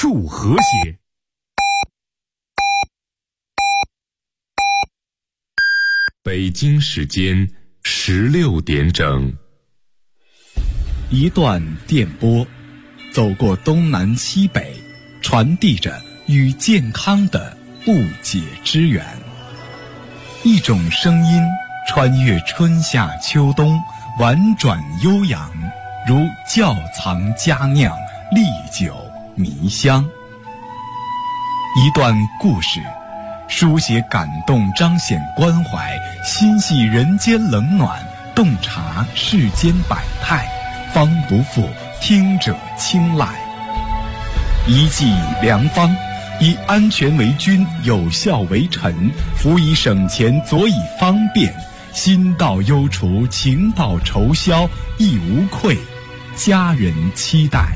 数和谐。北京时间16点整。 一段电波，走过东南西北，传递着与健康的不解之缘。一种声音穿越春夏秋冬，婉转悠扬，如窖藏佳酿，历久弥香。一段故事，书写感动，彰显关怀，心系人间冷暖，洞察世间百态，方不负听者青睐。一剂良方，以安全为君，有效为臣，辅以省钱，佐以方便，心到忧除，情到愁消，亦无愧，家人期待。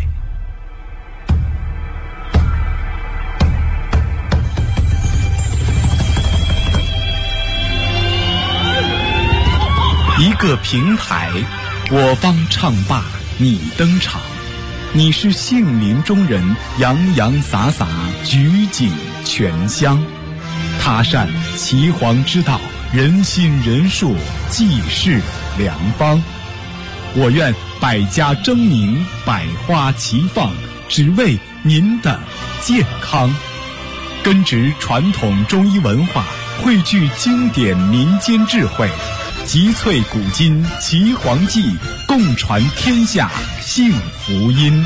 一个平台，我方唱罢你登场，你是杏林中人，洋洋洒洒，举景全香。他善岐黄之道，人心人术，济世良方。我愿百家争鸣，百花齐放，只为您的健康。根植传统中医文化，汇聚经典民间智慧，集萃古今岐黄记，共传天下幸福音。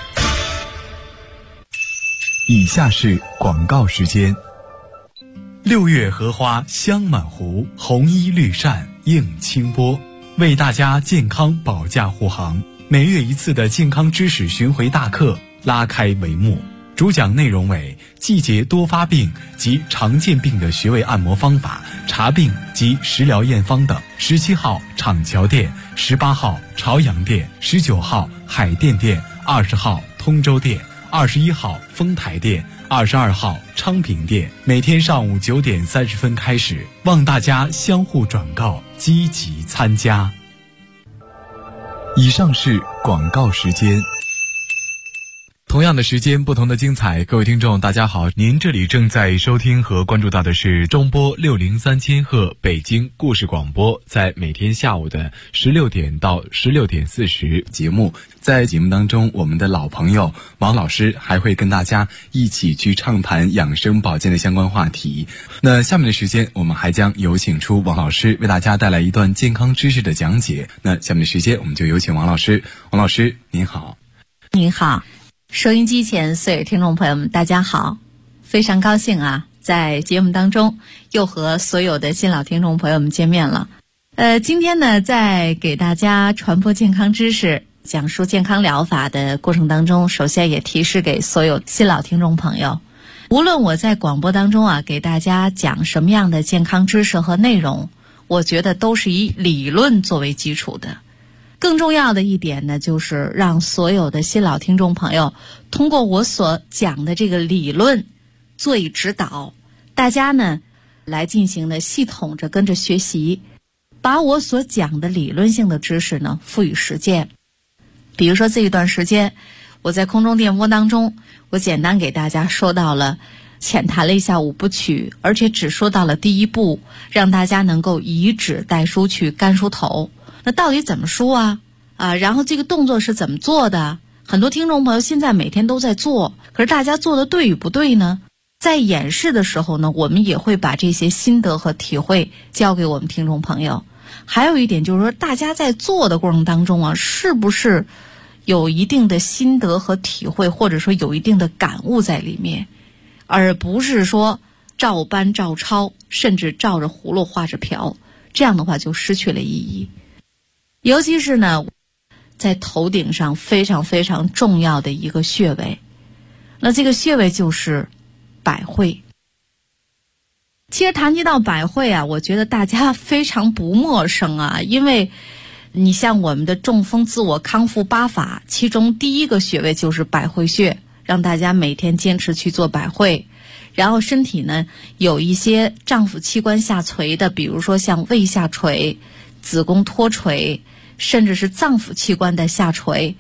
以下是广告时间。6月荷花香满湖，红衣绿扇映清波，为大家健康保驾护航。每月一次的健康知识巡回大课拉开帷幕，主讲内容为季节多发病及常见病的穴位按摩方法、查病及食疗验方等。17号厂桥店，18号朝阳店，19号海淀店，20号通州店，21号丰台店，22号昌平店。每天上午9点30分开始，望大家相互转告，积极参加。以上是广告时间。同样的时间，不同的精彩。各位听众大家好，您这里正在收听和关注到的是中波603千赫北京故事广播，在每天下午的16点到16点40节目。在节目当中，我们的老朋友王老师还会跟大家一起去畅谈养生保健的相关话题。那下面的时间，我们还将有请出王老师为大家带来一段健康知识的讲解。那下面的时间，我们就有请王老师。王老师您好。 您好，收音机前所有听众朋友们大家好，非常高兴啊，在节目当中又和所有的新老听众朋友们见面了。今天呢，在给大家传播健康知识、讲述健康疗法的过程当中，首先也提示给所有新老听众朋友，无论我在广播当中啊给大家讲什么样的健康知识和内容，我觉得都是以理论作为基础的。更重要的一点呢，就是让所有的新老听众朋友通过我所讲的这个理论做以指导，大家呢来进行的系统着跟着学习，把我所讲的理论性的知识呢赋予实践。比如说这一段时间我在空中电波当中，我简单给大家说到了浅谈了一下5部曲，而且只说到了第1步，让大家能够以指代书去干梳头。那到底怎么梳啊？然后这个动作是怎么做的？很多听众朋友现在每天都在做，可是大家做的对与不对呢？在演示的时候呢，我们也会把这些心得和体会交给我们听众朋友。还有一点就是说，大家在做的过程当中啊，是不是有一定的心得和体会，或者说有一定的感悟在里面，而不是说照搬照抄，甚至照着葫芦画着瓢，这样的话就失去了意义。尤其是呢，在头顶上非常非常重要的一个穴位，那这个穴位就是百会。其实谈及到百会啊，我觉得大家非常不陌生啊，因为你像我们的中风自我康复8法，其中第1个穴位就是百会穴，让大家每天坚持去做百会。然后身体呢有一些脏腑器官下垂的，比如说像胃下垂、子宫脱垂，甚至是脏腑器官的下垂，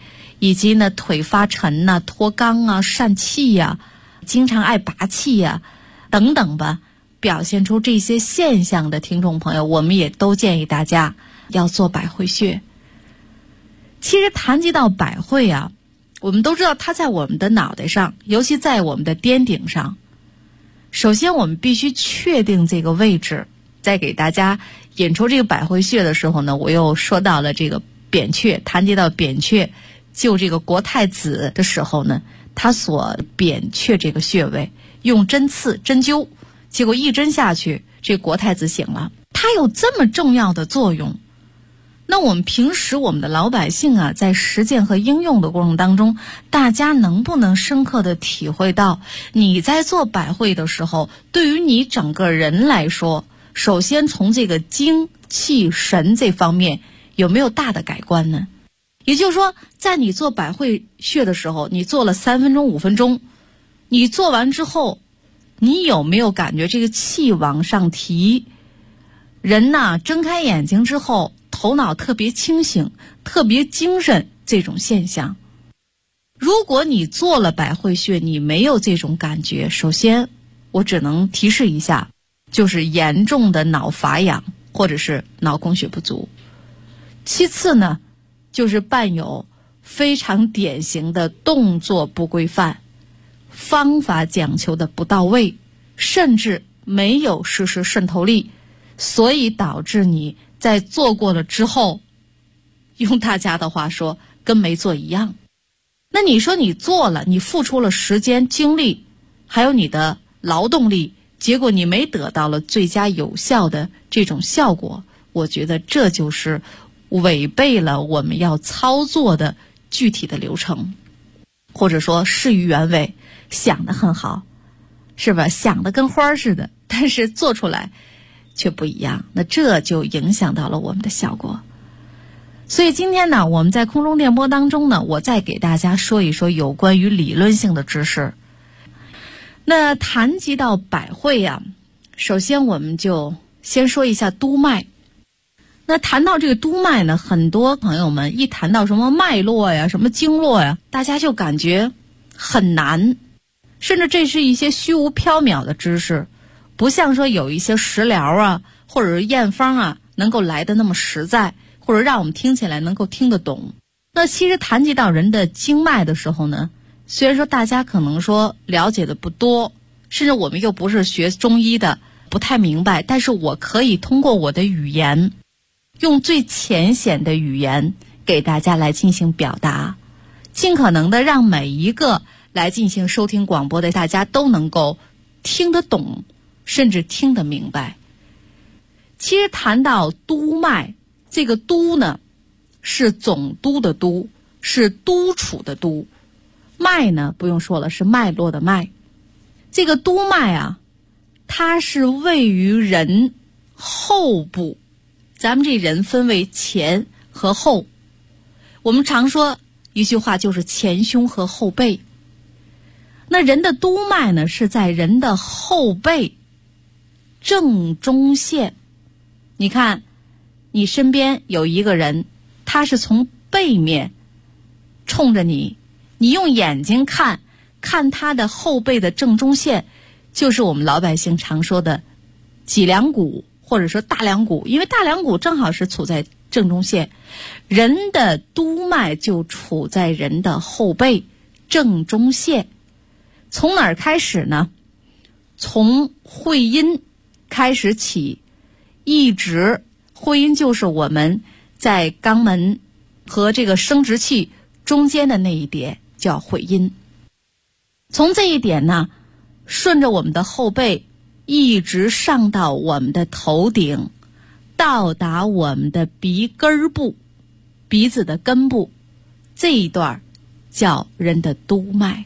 以及呢腿发沉呐、脱肛啊、疝气呀、经常爱拔气呀、等等吧，表现出这些现象的听众朋友，我们也都建议大家要做百会穴。其实谈及到百会啊，我们都知道它在我们的脑袋上，尤其在我们的颠顶上。首先我们必须确定这个位置，在给大家引出这个百会穴的时候呢，我又说到了这个扁鹊，谈及到扁鹊救这个国太子的时候呢，他所扁鹊这个穴位用针刺针灸，结果一针下去，这国太子醒了。它有这么重要的作用。那我们平时我们的老百姓啊，在实践和应用的过程当中，大家能不能深刻的体会到，你在做百会的时候，对于你整个人来说，首先从这个精气神这方面有没有大的改观呢？也就是说，在你做百会穴的时候，你做了3分钟5分钟，你做完之后，你有没有感觉这个气往上提？人呐，睁开眼睛之后，头脑特别清醒，特别精神，这种现象。如果你做了百会穴，你没有这种感觉，首先我只能提示一下，就是严重的脑乏氧或者是脑供血不足。其次呢，就是伴有非常典型的动作不规范，方法讲求的不到位，甚至没有实施渗透力，所以导致你在做过了之后，用大家的话说，跟没做一样。那你说你做了，你付出了时间精力还有你的劳动力，结果你没得到了最佳有效的这种效果，我觉得这就是违背了我们要操作的具体的流程，或者说事与愿违，想得很好，是吧？想得跟花似的，但是做出来却不一样，那这就影响到了我们的效果。所以今天呢，我们在空中电波当中呢，我再给大家说一说有关于理论性的知识。那谈及到百会啊，首先我们就先说一下督脉。那谈到这个督脉呢，很多朋友们一谈到什么脉络呀、什么经络呀，大家就感觉很难，甚至这是一些虚无缥缈的知识，不像说有一些食疗啊或者是验方啊能够来得那么实在，或者让我们听起来能够听得懂。那其实谈及到人的经脉的时候呢，虽然说大家可能说了解的不多，甚至我们又不是学中医的，不太明白，但是我可以通过我的语言，用最浅显的语言给大家来进行表达，尽可能的让每一个来进行收听广播的大家都能够听得懂，甚至听得明白。其实谈到督脉，这个督呢是总督的督，是督促的督，脉呢不用说了，是脉络的脉。这个督脉啊，它是位于人后部，咱们这人分为前和后，我们常说一句话就是前胸和后背。那人的督脉呢是在人的后背正中线。你看你身边有一个人，他是从背面冲着你，你用眼睛看他的后背的正中线，就是我们老百姓常说的脊梁骨或者说大梁骨，因为大梁骨正好是处在正中线，人的督脉就处在人的后背正中线。从哪儿开始呢？从会阴开始起，一直会阴就是我们在肛门和这个生殖器中间的那一点叫会阴。从这一点呢，顺着我们的后背一直上到我们的头顶，到达我们的鼻根部，鼻子的根部，这一段叫人的督脉。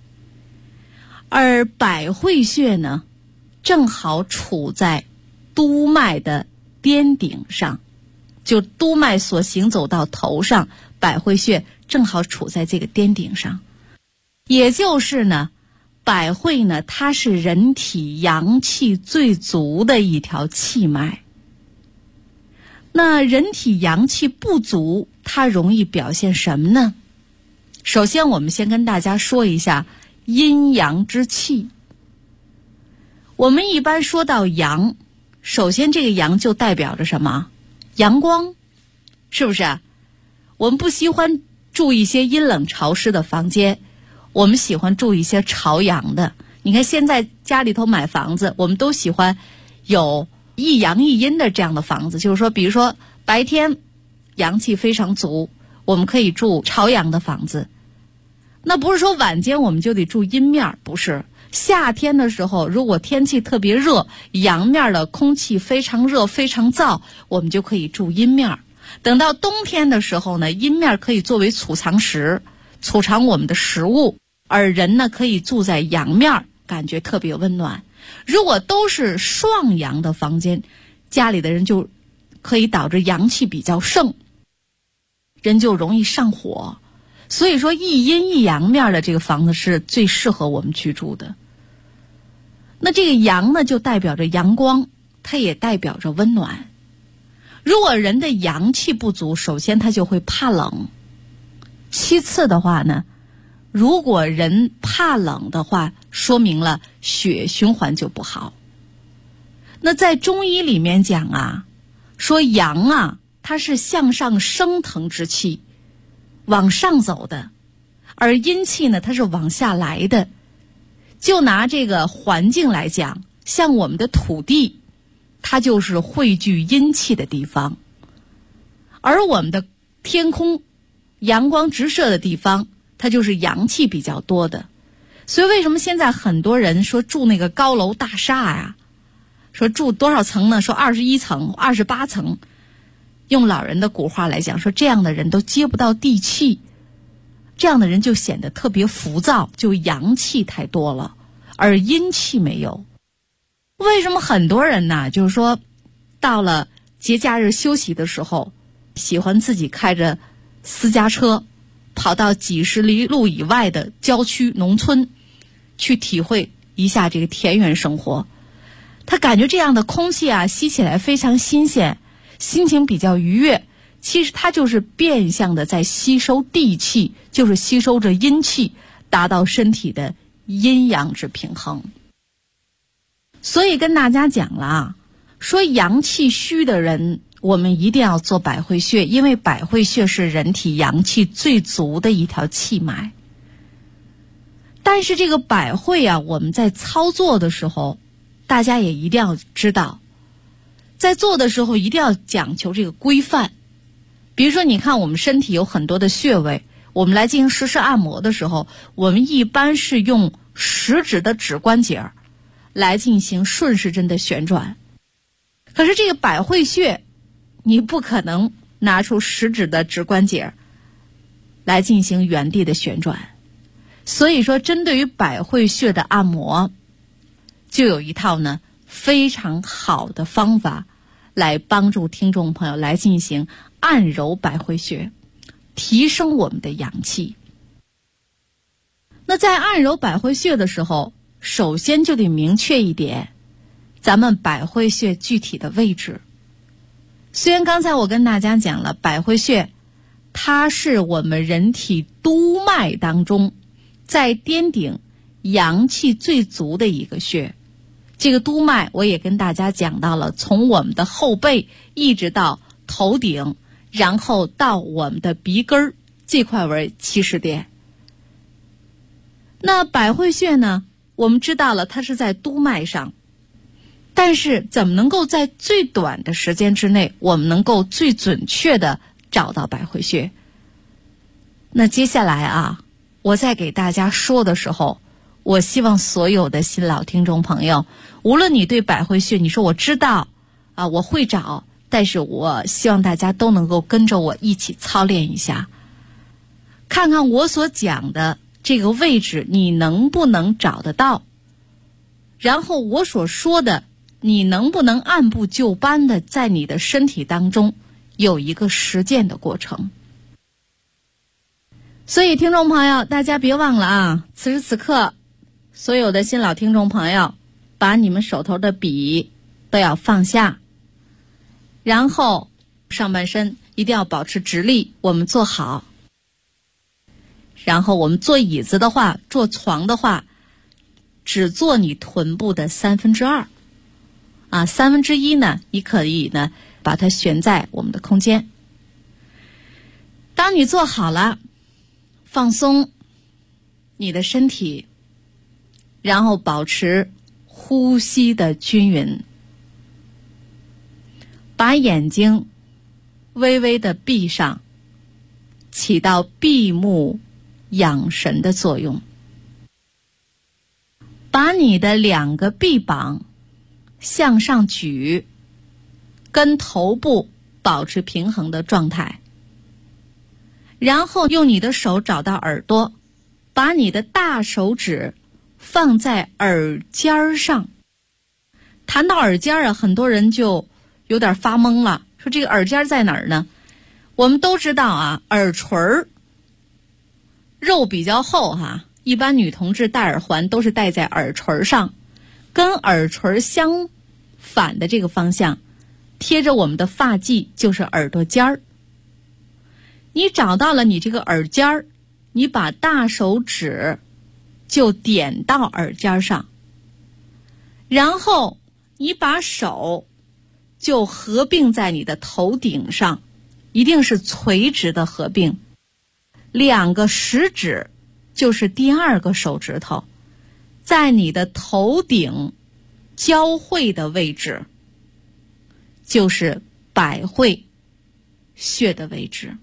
而百会穴呢，正好处在督脉的颠顶上，就督脉所行走到头上，百会穴正好处在这个颠顶上。也就是呢，百会呢，它是人体阳气最足的一条气脉。那人体阳气不足，它容易表现什么呢？ 首先我们先跟大家说一下阴阳之气。我们一般说到阳，首先这个阳就代表着什么？阳光，是不是？我们不喜欢住一些阴冷潮湿的房间，我们喜欢住一些朝阳的。你看现在家里头买房子，我们都喜欢有一阳一阴的这样的房子，就是说比如说白天阳气非常足，我们可以住朝阳的房子。那不是说晚间我们就得住阴面，不是。夏天的时候，如果天气特别热，阳面的空气非常热非常燥，我们就可以住阴面。等到冬天的时候呢，阴面可以作为储藏室，储藏我们的食物，而人呢可以住在阳面，感觉特别温暖。如果都是双阳的房间，家里的人就可以导致阳气比较盛，人就容易上火。所以说一阴一阳面的这个房子是最适合我们居住的。那这个阳呢就代表着阳光，它也代表着温暖。如果人的阳气不足，首先他就会怕冷。其次的话呢，如果人怕冷的话，说明了血循环就不好。那在中医里面讲啊，说阳啊，它是向上升腾之气，往上走的，而阴气呢，它是往下来的。就拿这个环境来讲，像我们的土地，它就是汇聚阴气的地方，而我们的天空，阳光直射的地方，它就是阳气比较多的。所以为什么现在很多人说住那个高楼大厦呀，说住多少层呢？说21层、28层，用老人的古话来讲，说这样的人都接不到地气，这样的人就显得特别浮躁，就阳气太多了，而阴气没有。为什么很多人呢，就是说到了节假日休息的时候，喜欢自己开着私家车跑到几十里路以外的郊区农村去体会一下这个田园生活？他感觉这样的空气啊，吸起来非常新鲜，心情比较愉悦。其实它就是变相的在吸收地气，就是吸收着阴气，达到身体的阴阳之平衡。所以跟大家讲了啊，说阳气虚的人，我们一定要做百会穴，因为百会穴是人体阳气最足的一条气脉。但是这个百会啊，我们在操作的时候，大家也一定要知道，在做的时候一定要讲求这个规范。比如说你看我们身体有很多的穴位，我们来进行实时按摩的时候，我们一般是用食指的指关节来进行顺时针的旋转。可是这个百会穴，你不可能拿出食指的指关节来进行原地的旋转。所以说针对于百会穴的按摩，就有一套呢非常好的方法来帮助听众朋友来进行按揉百会穴，提升我们的阳气。那在按揉百会穴的时候，首先就得明确一点咱们百会穴具体的位置。虽然刚才我跟大家讲了，百会穴它是我们人体督脉当中在颠顶阳气最足的一个穴。这个督脉我也跟大家讲到了，从我们的后背一直到头顶，然后到我们的鼻根这块为起始点。那百会穴呢，我们知道了它是在督脉上，但是怎么能够在最短的时间之内，我们能够最准确的找到百会穴？那接下来啊，我在给大家说的时候，我希望所有的新老听众朋友，无论你对百会穴你说我知道啊，我会找，但是我希望大家都能够跟着我一起操练一下，看看我所讲的这个位置你能不能找得到，然后我所说的你能不能按部就班的在你的身体当中有一个实践的过程。所以听众朋友，大家别忘了啊，此时此刻所有的新老听众朋友，把你们手头的笔都要放下，然后上半身一定要保持直立，我们坐好， 然后我们坐椅子的话，坐床的话，只坐你臀部的2/3啊，1/3呢，你可以呢把它悬在我们的空间。当你坐好了，放松你的身体，然后保持呼吸的均匀，把眼睛微微的闭上，起到闭目养神的作用。把你的2个臂膀向上举，跟头部保持平衡的状态。然后用你的手找到耳朵，把你的大手指放在耳尖上。谈到耳尖啊，很多人就有点发懵了，说这个耳尖在哪儿呢？我们都知道啊，耳垂肉比较厚哈，一般女同志戴耳环都是戴在耳垂上，跟耳垂相反的这个方向，贴着我们的发际就是耳朵尖儿。你找到了你这个耳尖儿，你把大手指就点到耳尖上，然后你把手就合并在你的头顶上，一定是垂直的合并。2个食指就是第2个手指头，在你的头顶交汇的位置，就是百会穴的位置。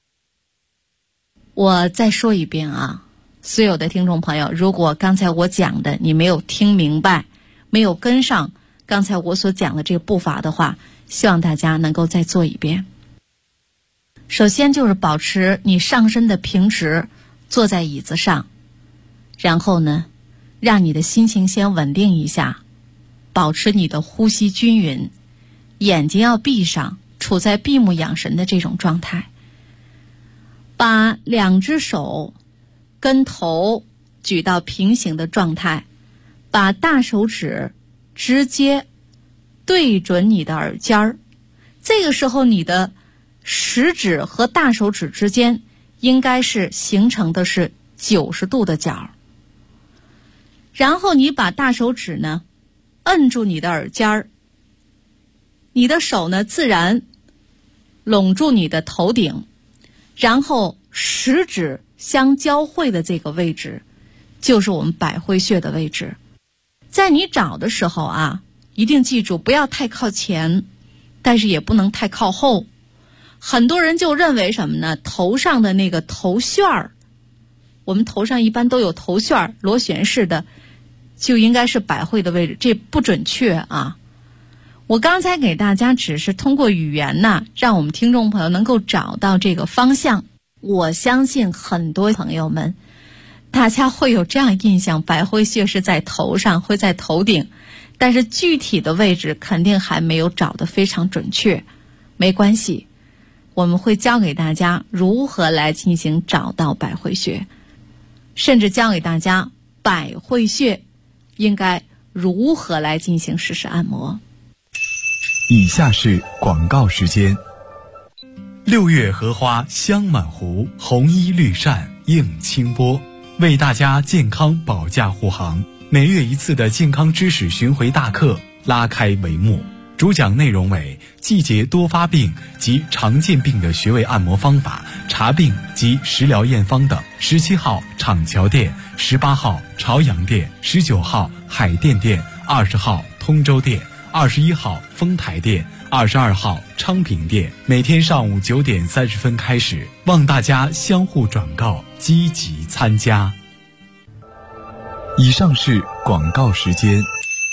我再说一遍啊，所有的听众朋友，如果刚才我讲的你没有听明白，没有跟上刚才我所讲的这个步伐的话，希望大家能够再做一遍。首先就是保持你上身的平直，坐在椅子上，然后呢，让你的心情先稳定一下，保持你的呼吸均匀，眼睛要闭上，处在闭目养神的这种状态。把2只手跟头举到平行的状态，把大手指直接对准你的耳尖儿。这个时候你的食指和大手指之间应该是形成的是90度的角。然后你把大手指呢摁住你的耳尖儿，你的手呢自然拢住你的头顶，然后食指相交汇的这个位置就是我们百会穴的位置。在你找的时候啊，一定记住不要太靠前，但是也不能太靠后。很多人就认为什么呢？头上的那个头旋儿，我们头上一般都有头旋儿，螺旋式的，就应该是百会的位置，这不准确啊。我刚才给大家只是通过语言呢，让我们听众朋友能够找到这个方向。我相信很多朋友们大家会有这样印象，百会穴是在头上，会在头顶，但是具体的位置肯定还没有找得非常准确。没关系，我们会教给大家如何来进行找到百会穴，甚至教给大家百会穴应该如何来进行实时按摩。 以下是广告时间。6月荷花香满湖，红衣绿扇映清波，为大家健康保驾护航。每月一次的健康知识巡回大课拉开帷幕，主讲内容为季节多发病及常见病的穴位按摩方法、查病及食疗验方等。17号厂桥店，18号朝阳店，19号海淀店，20号通州店，21号丰台店，22号昌平店。每天上午9点30分开始，望大家相互转告，积极参加。以上是广告时间。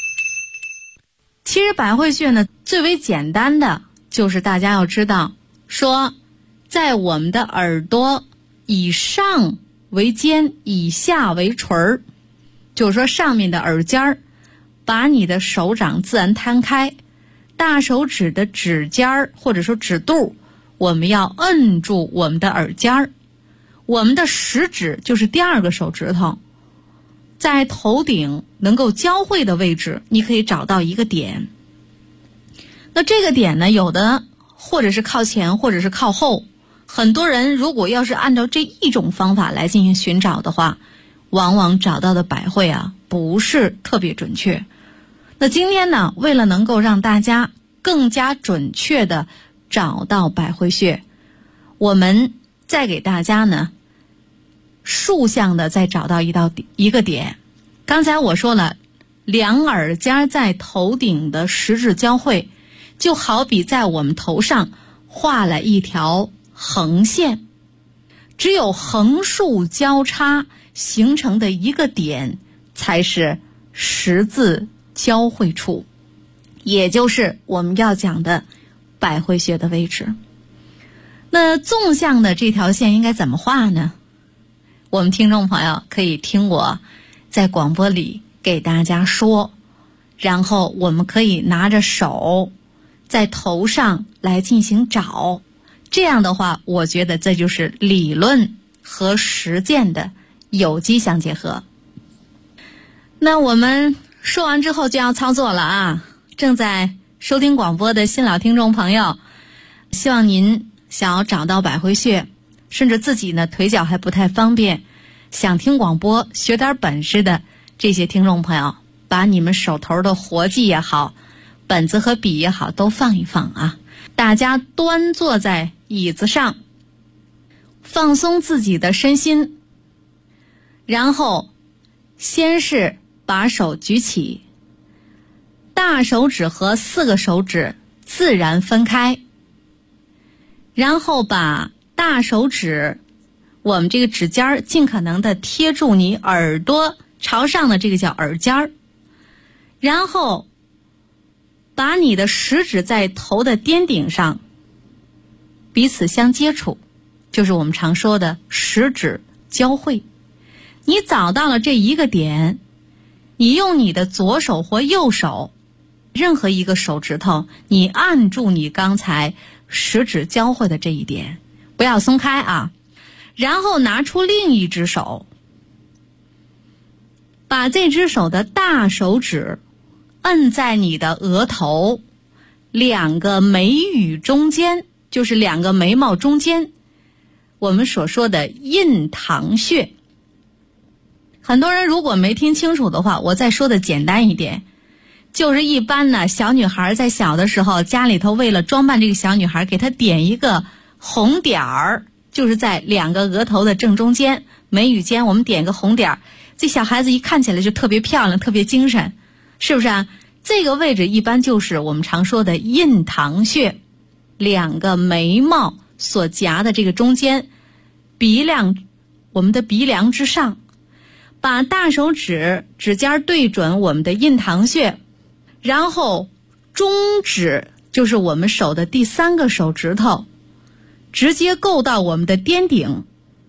其实百会穴呢，最为简单的就是大家要知道，说在我们的耳朵以上为尖，以下为垂儿，就是说上面的耳尖儿，把你的手掌自然摊开，大手指的指尖儿或者说指肚，我们要摁住我们的耳尖儿，我们的食指就是第2个手指头，在头顶能够交汇的位置，你可以找到一个点。那这个点呢，有的或者是靠前，或者是靠后， 很多人如果要是按照这一种方法来进行寻找的话，往往找到的百会啊不是特别准确。那今天呢，为了能够让大家更加准确的找到百会穴，我们再给大家呢竖向的再找到一个点。刚才我说了，两耳尖在头顶的十指交汇，就好比在我们头上画了一条横线，只有横竖交叉形成的一个点才是十字交汇处，也就是我们要讲的百会穴的位置。那纵向的这条线应该怎么画呢？我们听众朋友可以听我在广播里给大家说，然后我们可以拿着手在头上来进行找。这样的话，我觉得这就是理论和实践的有机相结合。那我们说完之后就要操作了啊！正在收听广播的新老听众朋友，希望您想要找到百会穴，甚至自己呢腿脚还不太方便，想听广播学点本事的这些听众朋友，把你们手头的活计也好，本子和笔也好都放一放啊！大家端坐在椅子上，放松自己的身心，然后先是把手举起，大手指和4个手指自然分开，然后把大手指我们这个指尖尽可能的贴住你耳朵朝上的这个叫耳尖，然后把你的食指在头的巅顶上彼此相接触，就是我们常说的食指交汇。你找到了这一个点，你用你的左手或右手任何一个手指头，你按住你刚才食指交汇的这一点，不要松开啊。然后拿出另一只手，把这只手的大手指摁在你的额头2个眉宇中间，就是2个眉毛中间，我们所说的印堂穴。很多人如果没听清楚的话，我再说的简单一点，就是一般呢，小女孩在小的时候，家里头为了装扮这个小女孩，给她点一个红点儿，就是在2个额头的正中间，眉宇间我们点个红点儿，这小孩子一看起来就特别漂亮，特别精神，是不是啊？这个位置一般就是我们常说的印堂穴，2个眉毛所夹的这个中间，我们的鼻梁之上，把大手指指尖对准我们的印堂穴，然后中指就是我们手的第3个手指头直接够到我们的巅顶，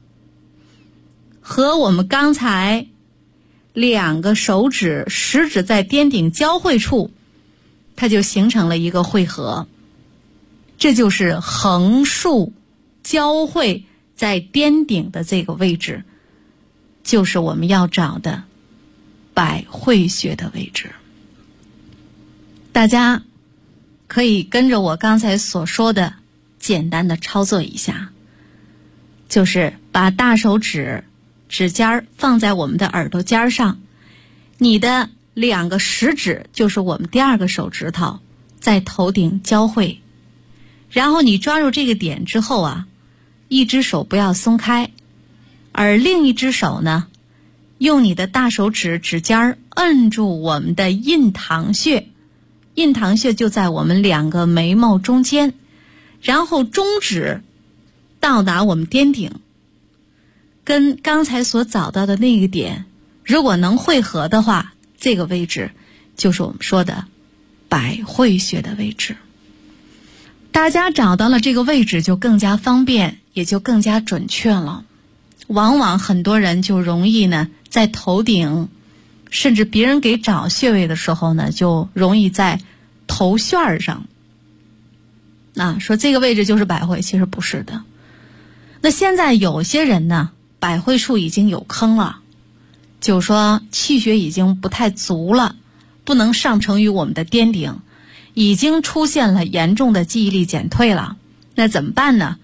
和我们刚才2个手指食指在巅顶交汇处，它就形成了一个汇合，这就是横竖交汇在巅顶的这个位置，就是我们要找的百会穴的位置。大家可以跟着我刚才所说的简单的操作一下，就是把大手指指尖放在我们的耳朵尖上，你的2个食指就是我们第2个手指头在头顶交汇，然后你抓住这个点之后啊，一只手不要松开，而另一只手呢，用你的大手指指尖摁住我们的印堂穴，印堂穴就在我们2个眉毛中间，然后中指到达我们巅顶，跟刚才所找到的那个点如果能汇合的话，这个位置就是我们说的百会穴的位置。大家找到了这个位置就更加方便，也就更加准确了。往往很多人就容易呢在头顶，甚至别人给找穴位的时候呢，就容易在头旋上说这个位置就是百会，其实不是的。那现在有些人呢，百会处已经有坑了，就说气血已经不太足了，不能上承于我们的巅顶，已经出现了严重的记忆力减退了。那怎么办呢？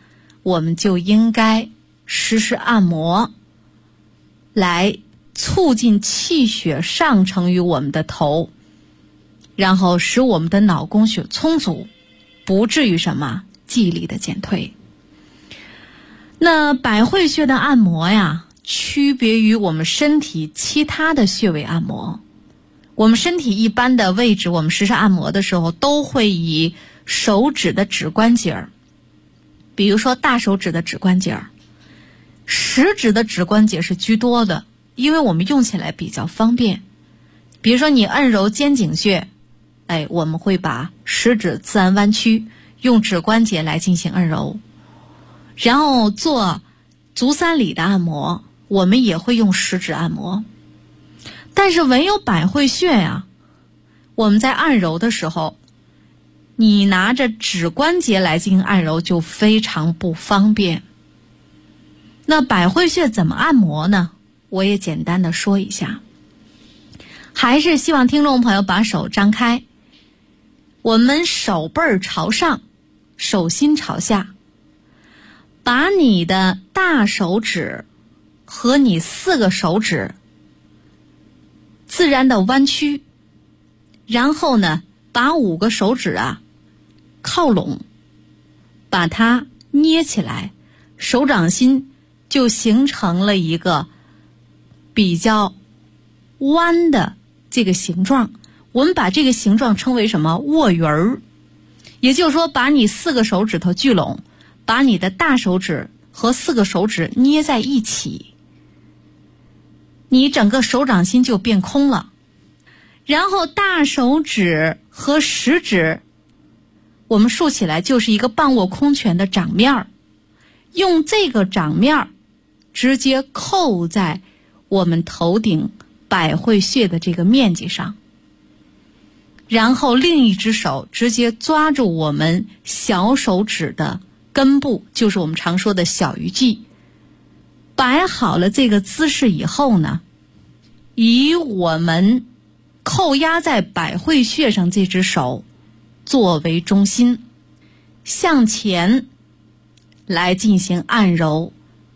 我们就应该实施按摩，来促进气血上承于我们的头，然后使我们的脑供血充足，不至于什么记忆力的减退。那百会穴的按摩呀，区别于我们身体其他的穴位按摩。我们身体一般的位置，我们实施按摩的时候，都会以手指的指关节，比如说大手指的指关节，食指的指关节是居多的，因为我们用起来比较方便。比如说你按揉肩颈穴，我们会把食指自然弯曲，用指关节来进行按揉。然后做足三里的按摩，我们也会用食指按摩。但是唯有百会穴呀，我们在按揉的时候，你拿着指关节来进行按揉就非常不方便。那百会穴怎么按摩呢？我也简单的说一下。还是希望听众朋友把手张开，我们手背儿朝上，手心朝下，把你的大手指和你4个手指自然的弯曲，然后呢，把5个手指靠拢，把它捏起来，手掌心就形成了一个比较弯的这个形状。我们把这个形状称为什么？握圆儿。也就是说，把你4个手指头聚拢，把你的大手指和4个手指捏在一起，你整个手掌心就变空了。然后大手指和食指我们竖起来，就是一个半握空拳的掌面，用这个掌面直接扣在我们头顶百会穴的这个面积上，然后另一只手直接抓住我们小手指的根部，就是我们常说的小鱼际。摆好了这个姿势以后呢，以我们扣压在百会穴上这只手作为中心，向前来进行按揉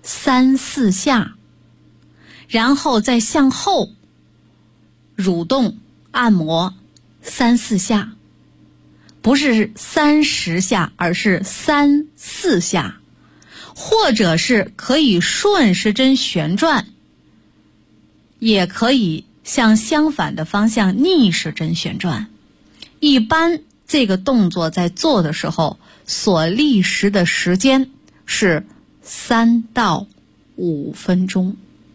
3、4下，然后再向后蠕动按摩3、4下，不是30下，而是3、4下，或者是可以顺时针旋转，也可以向相反的方向逆时针旋转。一般这个动作在做的时候，所历时的时间是3到5分钟。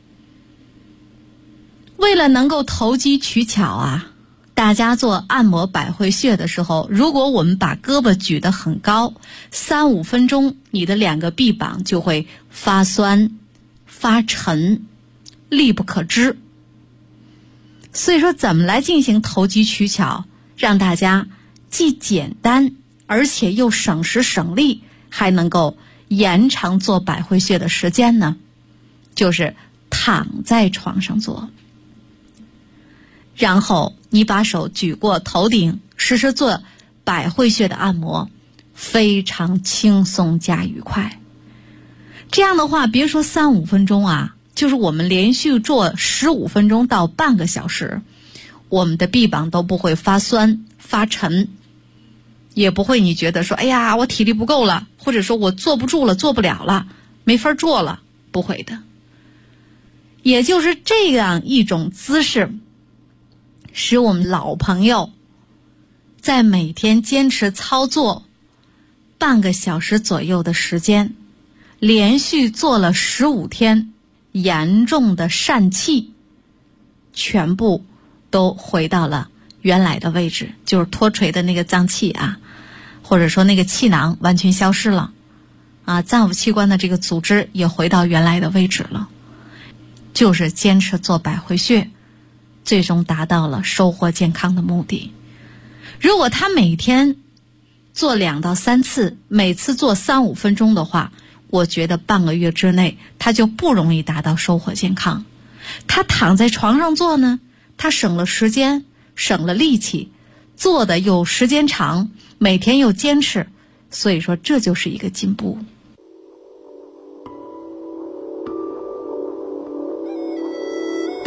为了能够投机取巧大家做按摩百会穴的时候，如果我们把胳膊举得很高，3、5分钟，你的2个臂膀就会发酸、发沉，力不可支。所以说，怎么来进行投机取巧，让大家既简单，而且又省时省力，还能够延长做百会穴的时间呢？就是躺在床上做，然后你把手举过头顶，实时做百会穴的按摩，非常轻松加愉快。这样的话，别说3、5分钟就是我们连续做15分钟到半个小时，我们的臂膀都不会发酸发沉，也不会你觉得说，哎呀，我体力不够了，或者说我坐不住了，做不了了，没法做了，不会的。也就是这样一种姿势，使我们老朋友在每天坚持操作半个小时左右的时间，连续做了15天，严重的疝气全部都回到了原来的位置，就是脱垂的那个脏器或者说那个气囊完全消失了脏腑器官的这个组织也回到原来的位置了。就是坚持做百会穴，最终达到了收获健康的目的。如果他每天做2到3次，每次做3、5分钟的话，我觉得半个月之内他就不容易达到收获健康。他躺在床上做呢，他省了时间，省了力气，做的又时间长，每天又坚持，所以说这就是一个进步。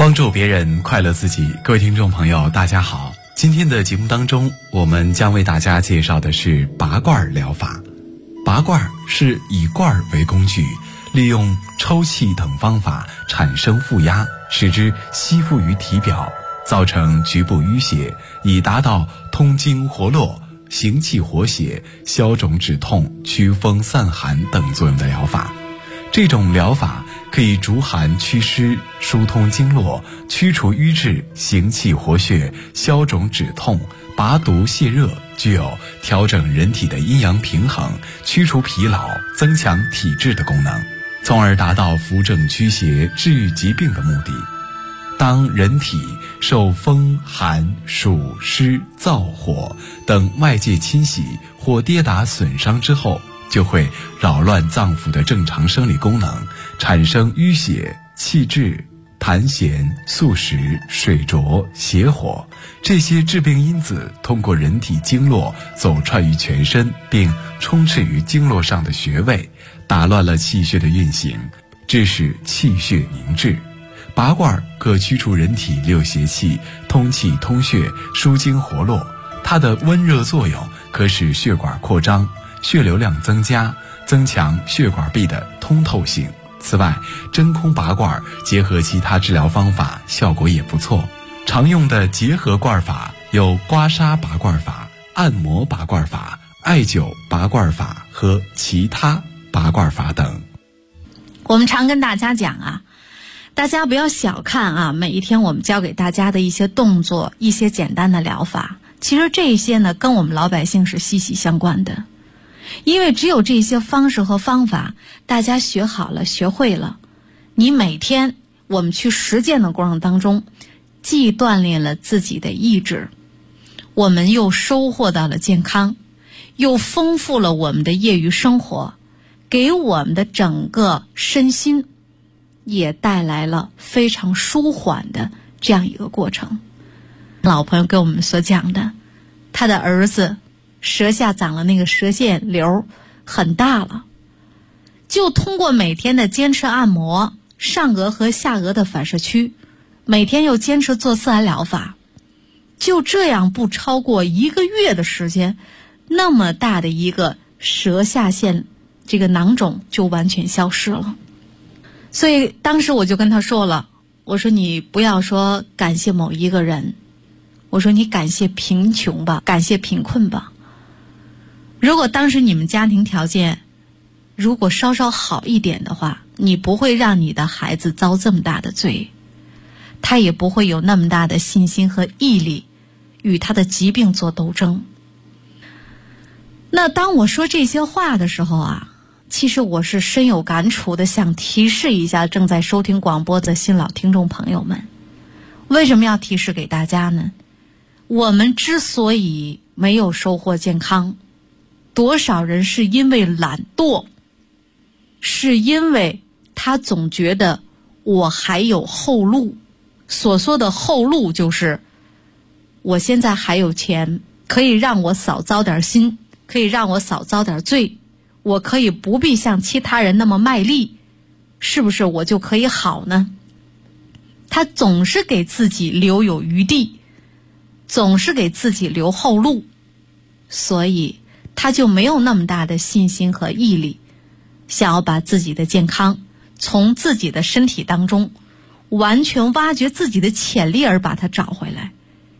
帮助别人，快乐自己。各位听众朋友，大家好。今天的节目当中，我们将为大家介绍的是拔罐疗法。拔罐是以罐为工具，利用抽气等方法产生负压，使之吸附于体表，造成局部淤血，以达到通经活络、行气活血、消肿止痛、祛风散寒等作用的疗法。这种疗法可以逐寒祛湿、疏通经络、驱除瘀滞、行气活血、消肿止痛、拔毒泻热，具有调整人体的阴阳平衡、驱除疲劳、增强体质的功能，从而达到扶正驱邪、治愈疾病的目的。当人体受风、寒、暑、湿、燥、火等外界侵袭或跌打损伤之后，就会扰乱脏腑的正常生理功能，产生淤血、气滞、痰涎、宿食、水浊、邪火，这些致病因子通过人体经络走串于全身，并充斥于经络上的穴位，打乱了气血的运行，致使气血凝滞。拔罐可驱除人体六邪气，通气通血，疏经活络。它的温热作用可使血管扩张，血流量增加，增强血管壁的通透性。此外，真空拔罐结合其他治疗方法，效果也不错。常用的结合罐法有刮痧拔罐法、按摩拔罐法、艾灸拔罐法和其他拔罐法等。 我们常跟大家讲啊，大家不要小看啊，每一天我们教给大家的一些动作、一些简单的疗法，其实这些呢跟我们老百姓是息息相关的。因为只有这些方式和方法大家学好了、学会了，你每天我们去实践的过程当中，既锻炼了自己的意志，我们又收获到了健康，又丰富了我们的业余生活，给我们的整个身心也带来了非常舒缓的这样一个过程。老朋友跟我们所讲的，他的儿子舌下长了那个舌腺瘤很大了，就通过每天的坚持按摩上颚和下颚的反射区，每天又坚持做自然疗法，就这样不超过1个月的时间，那么大的一个舌下腺这个囊肿就完全消失了。所以当时我就跟他说了，我说你不要说感谢某一个人，我说你感谢贫穷吧，感谢贫困吧。如果当时你们家庭条件如果稍稍好一点的话，你不会让你的孩子遭这么大的罪，他也不会有那么大的信心和毅力与他的疾病做斗争。那当我说这些话的时候啊，其实我是深有感触的，想提示一下正在收听广播的新老听众朋友们。为什么要提示给大家呢？我们之所以没有收获健康，多少人是因为懒惰，是因为他总觉得我还有后路。所说的后路就是我现在还有钱，可以让我少遭点心，可以让我少遭点罪，我可以不必像其他人那么卖力，是不是我就可以好呢？他总是给自己留有余地，总是给自己留后路，所以他就没有那么大的信心和毅力，想要把自己的健康从自己的身体当中完全挖掘自己的潜力而把它找回来，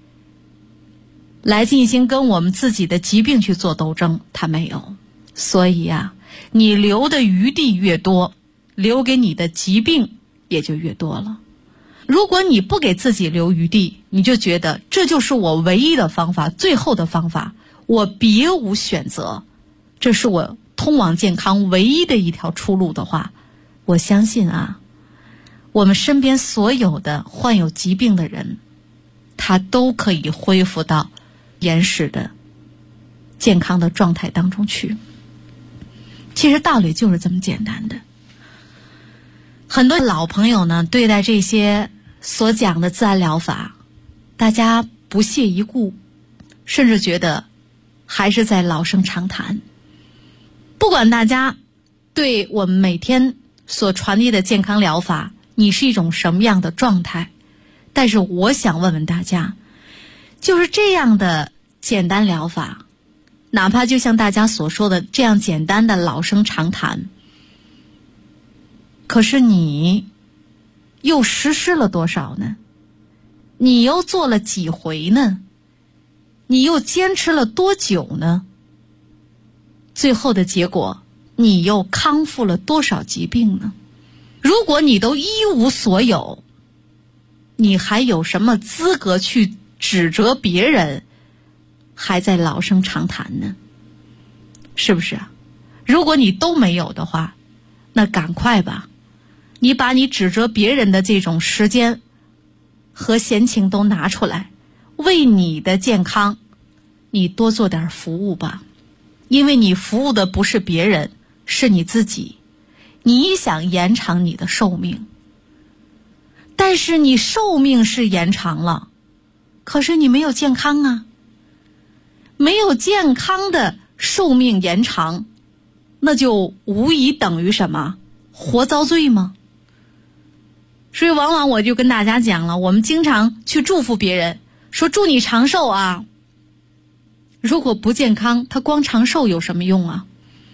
来进行跟我们自己的疾病去做斗争，他没有。所以啊，你留的余地越多，留给你的疾病也就越多了。如果你不给自己留余地，你就觉得这就是我唯一的方法，最后的方法，我别无选择，这是我通往健康唯一的一条出路的话，我相信啊，我们身边所有的患有疾病的人，他都可以恢复到原始的健康的状态当中去。其实道理就是这么简单的。很多老朋友呢，对待这些所讲的自然疗法，大家不屑一顾，甚至觉得还是在老生常谈。不管大家对我们每天所传递的健康疗法，你是一种什么样的状态， 但是我想问问大家，就是这样的简单疗法，哪怕就像大家所说的这样简单的老生常谈，可是你又实施了多少呢？你又做了几回呢？你又坚持了多久呢？最后的结果，你又康复了多少疾病呢？如果你都一无所有，你还有什么资格去指责别人还在老生常谈呢？是不是啊？如果你都没有的话，那赶快吧，你把你指责别人的这种时间和闲情都拿出来，为你的健康你多做点服务吧。因为你服务的不是别人，是你自己。你想延长你的寿命，但是你寿命是延长了，可是你没有健康啊。没有健康的寿命延长，那就无疑等于什么？活遭罪吗？所以往往我就跟大家讲了，我们经常去祝福别人，说祝你长寿啊。如果不健康，他光长寿有什么用啊？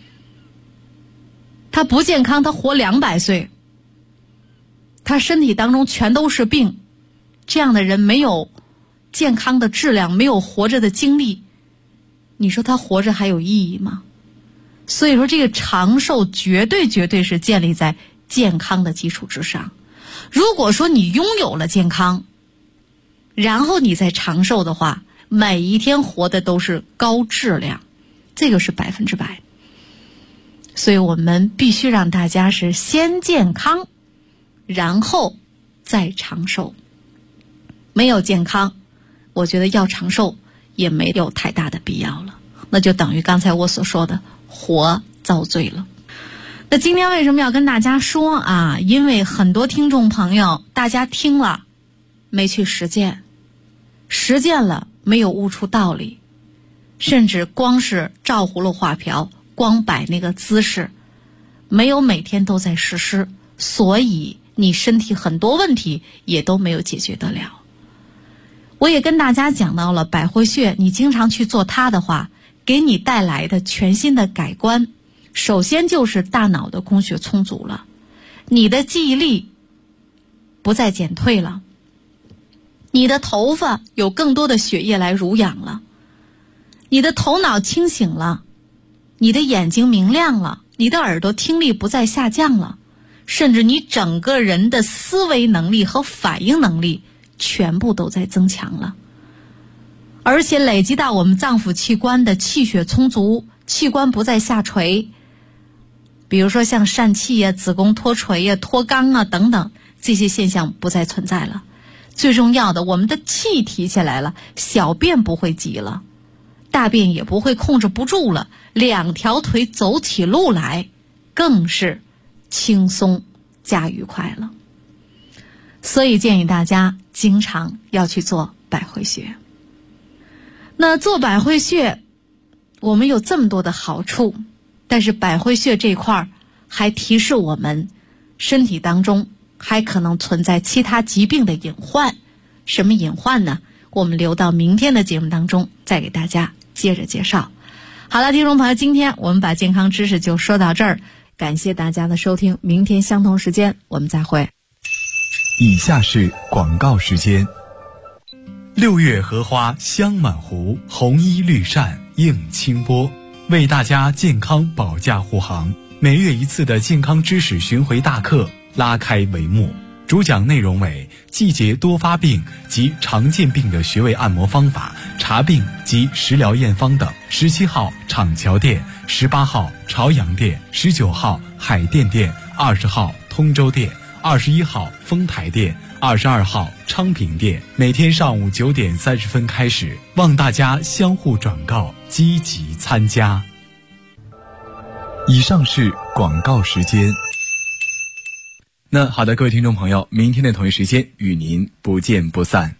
他不健康，他活200岁，他身体当中全都是病，这样的人没有健康的质量，没有活着的精力，你说他活着还有意义吗？所以说这个长寿绝对是建立在健康的基础之上。如果说你拥有了健康，然后你再长寿的话，每一天活的都是高质量，这个是100%。所以我们必须让大家是先健康，然后再长寿。没有健康，我觉得要长寿也没有太大的必要了，那就等于刚才我所说的活遭罪了。那今天为什么要跟大家说啊？因为很多听众朋友大家听了没去实践，实践了没有悟出道理，甚至光是照葫芦画瓢，光摆那个姿势，没有每天都在实施，所以你身体很多问题也都没有解决得了。我也跟大家讲到了百会穴，你经常去做它的话，给你带来的全新的改观，首先就是大脑的供血充足了，你的记忆力不再减退了，你的头发有更多的血液来濡养了，你的头脑清醒了，你的眼睛明亮了，你的耳朵听力不再下降了，甚至你整个人的思维能力和反应能力全部都在增强了。而且累积到我们脏腑器官的气血充足，器官不再下垂，比如说像疝气呀、子宫脱垂呀、脱肛啊等等，这些现象不再存在了。最重要的，我们的气提起来了，小便不会急了，大便也不会控制不住了，2条腿走起路来更是轻松加愉快了。所以建议大家经常要去做百会穴。那做百会穴我们有这么多的好处，但是百会穴这块还提示我们身体当中还可能存在其他疾病的隐患。什么隐患呢？我们留到明天的节目当中再给大家接着介绍。好了，听众朋友，今天我们把健康知识就说到这儿，感谢大家的收听，明天相同时间我们再会。 以下是广告时间。6月荷花香满湖，红衣绿扇映清波，为大家健康保驾护航。每月一次的健康知识巡回大课拉开帷幕，主讲内容为季节多发病及常见病的穴位按摩方法、查病及食疗验方等。17号厂桥店，18号朝阳店，19号海淀店，20号通州店，21号丰台店，22号昌平店。每天上午9点30分开始，望大家相互转告，积极参加。以上是广告时间。那好的，各位听众朋友，明天的同一时间与您不见不散。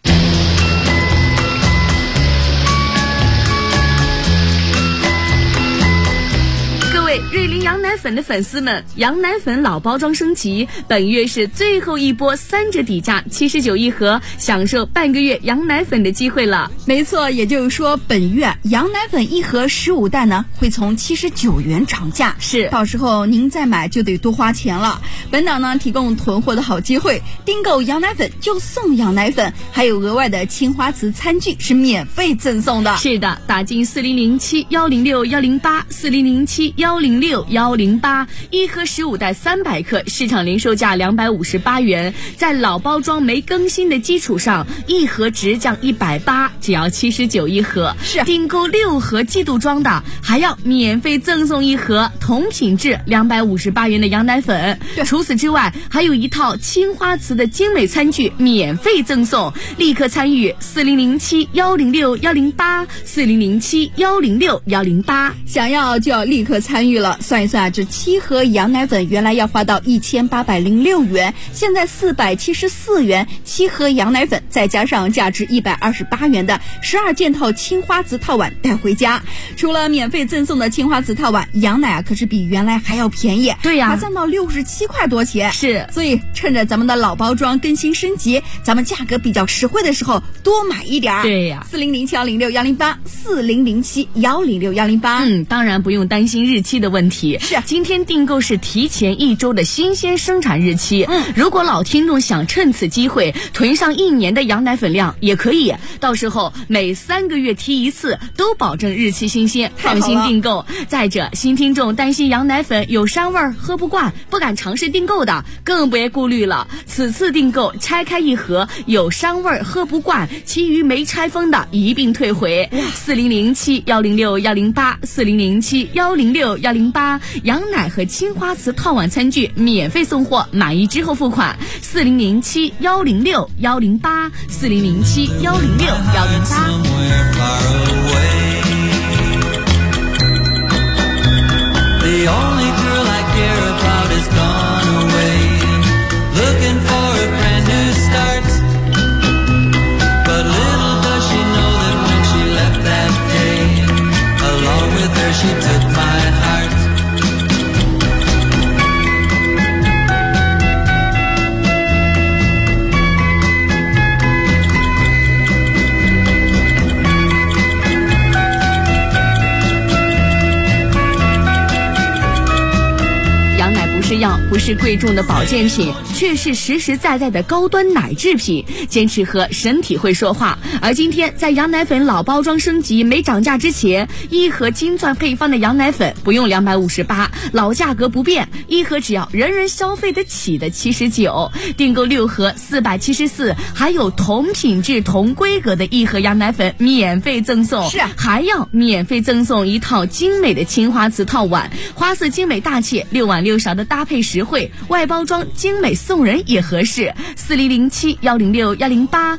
各位瑞林羊奶粉的粉丝们，羊奶粉老包装升级，本月是最后一波3折底价79一盒，享受半个月羊奶粉的机会了。 没错，也就是说本月羊奶粉一盒15袋呢会从79元涨价， 是， 到时候您再买就得多花钱了。本档呢提供囤货的好机会，订购羊奶粉就送羊奶粉，还有额外的青花瓷餐具是免费赠送的。 是的，打进4007-106-108，4007-106-108，一盒15袋300克，市场零售价258元，在老包装没更新的基础上，一盒直降180，只要79一盒。 是， 订购6盒季度装的，还要免费赠送一盒同品质258元的羊奶粉。除此之外，还有一套青花瓷的精美餐具免费赠送，立刻参与4007-106-108，4007-106-108， 想要就要立刻参与了。算一算，这7盒羊奶粉原来要花到1806元，现在474元，7盒羊奶粉再加上价值128元的12件套青花瓷套碗带回家。除了免费赠送的青花瓷套碗，羊奶可是比原来还要便宜， 对呀， 还降到67块多钱。 是， 所以趁着咱们的老包装更新升级，咱们价格比较实惠的时候多买一点。 对呀 ，4007-106-108，4007-106-108。 当然不用担心日期的问题。 是， 今天订购是提前1周的新鲜生产日期。如果老听众想趁此机会囤上1年的羊奶粉量也可以，到时候每3个月提一次，都保证日期新鲜，放心订购。再者，新听众担心羊奶粉有膻味喝不惯，不敢尝试订购的，更别顾虑了。此次订购拆开一盒有膻味喝不惯，其余没拆封的一并退回。4007-106-108， 4007-106-108，羊奶和青花瓷套碗餐具免费送货，满意之后付款。4007-106-108， 4007-108。The only girl I care about is gone away, looking for a brand new start. But little does she know that when she left that day, along with her she took my heart. 不是贵重的保健品，却是实实在在的高端奶制品。坚持喝，身体会说话。而今天在羊奶粉老包装升级没涨价之前，一盒金钻配方的羊奶粉不用258，老价格不变，一盒只要人人消费得起的79。订购6盒474，还有同品质同规格的一盒羊奶粉免费赠送。 是， 还要免费赠送一套精美的青花瓷套碗，花色精美大气，6碗6勺的搭配实惠，外包装精美送人也合适。4007-106-108，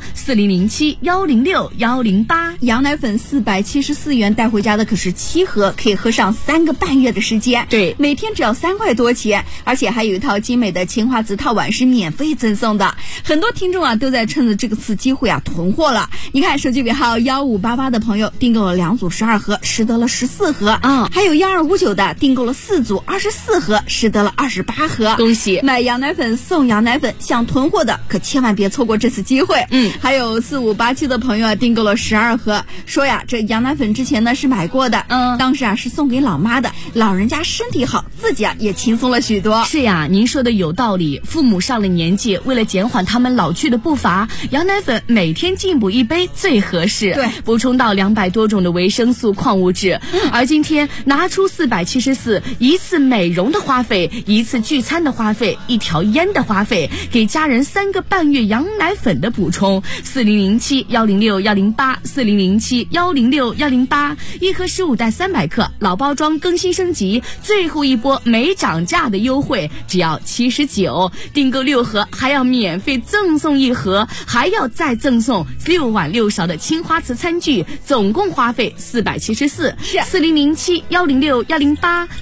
4007-106-108。 羊奶粉474元带回家的可是7盒，可以喝上3个半月的时间。 对， 每天只要3块多钱，而且还有一套精美的青花瓷套碗是免费赠送的。很多听众啊都在趁着这个次机会啊囤货了。你看手机尾号1588的朋友订购了2组12盒，拾得了14盒。还有1259的订购了4组24盒，拾得了28盒。 恭喜！ 买羊奶粉送羊奶粉，想囤货的可千万别错过这次机会。还有4587的朋友啊订购了12盒，说呀这羊奶粉之前呢是买过的，当时啊是送给老妈的，老人家身体好，自己啊也轻松了许多。 是呀，您说的有道理。父母上了年纪，为了减缓他们老去的步伐，羊奶粉每天进补1杯最合适。 对， 补充到200多种的维生素、矿物质。而今天拿出474，一次美容的花费，一次聚餐的花费，一条烟的花费，给家人3个半月羊奶粉的补充。4007-106-108， 4007-106-108，一盒15袋300克，老包装更新升级，最后一波没涨价的优惠，只要79。订购6盒还要免费赠送1盒，还要再赠送6碗6勺的青花瓷餐具，总共花费474。 是 4007-106-108，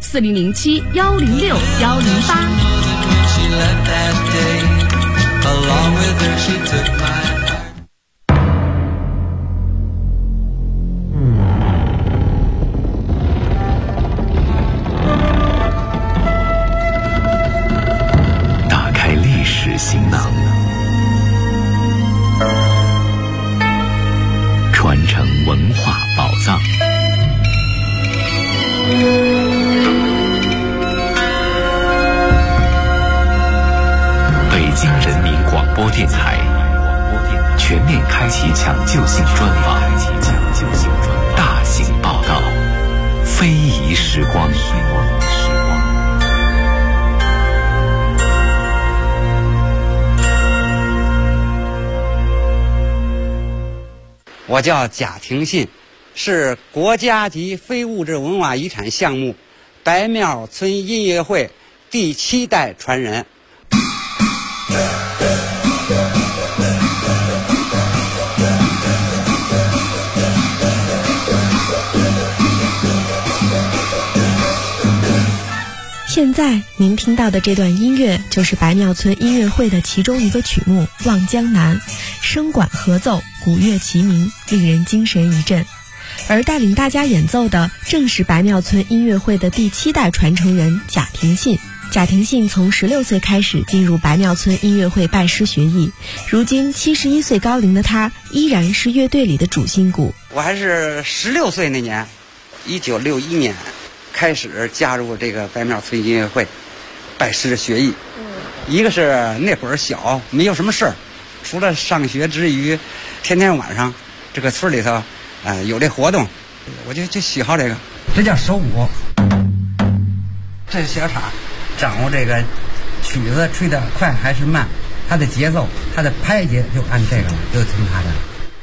4007-106-108。 究性专访，大型报道，非遗时光。 我叫贾廷信，是国家级非物质文化遗产项目白庙村音乐会第7代传人。 现在您听到的这段音乐就是白庙村音乐会的其中一个曲目《望江南》，声管合奏，鼓乐齐鸣，令人精神一振。而带领大家演奏的正是白庙村音乐会的第7代传承人贾廷信。贾廷信从16岁开始进入白庙村音乐会拜师学艺，如今71岁高龄的他依然是乐队里的主心骨。 我还是16岁那年，1961年开始加入这个白庙村音乐会，拜师学艺。一个是那会儿小，没有什么事儿，除了上学之余，天天晚上这个村里头，有这活动，我就喜好这个。这叫手鼓，这是小叉，掌握这个曲子吹得快还是慢，它的节奏，它的拍节就按这个，就听它的。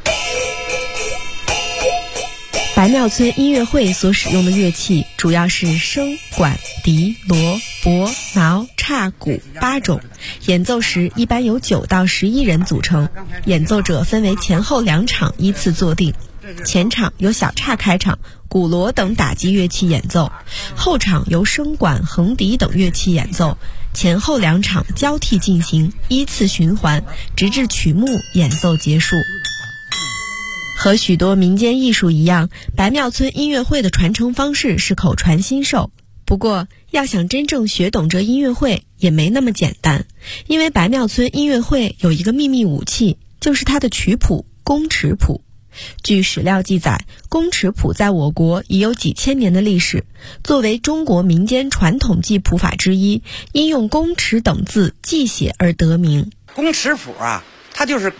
白庙村音乐会所使用的乐器主要是笙、管、笛、锣、钹、挠、叉、鼓8种，演奏时一般由9到11人组成，演奏者分为前后2场依次坐定。前场由小叉开场，鼓锣等打击乐器演奏，后场由笙管、横笛等乐器演奏，前后2场交替进行，依次循环，直至曲目演奏结束。和许多民间艺术一样，白庙村音乐会的传承方式是口传心授。不过，要想真正学懂这音乐会也没那么简单，因为白庙村音乐会有一个秘密武器，就是它的曲谱宫尺谱。据史料记载，宫尺谱在我国已有几千年的历史，作为中国民间传统记谱法之一，因用宫尺等字记写而得名。 宫尺谱啊，它就是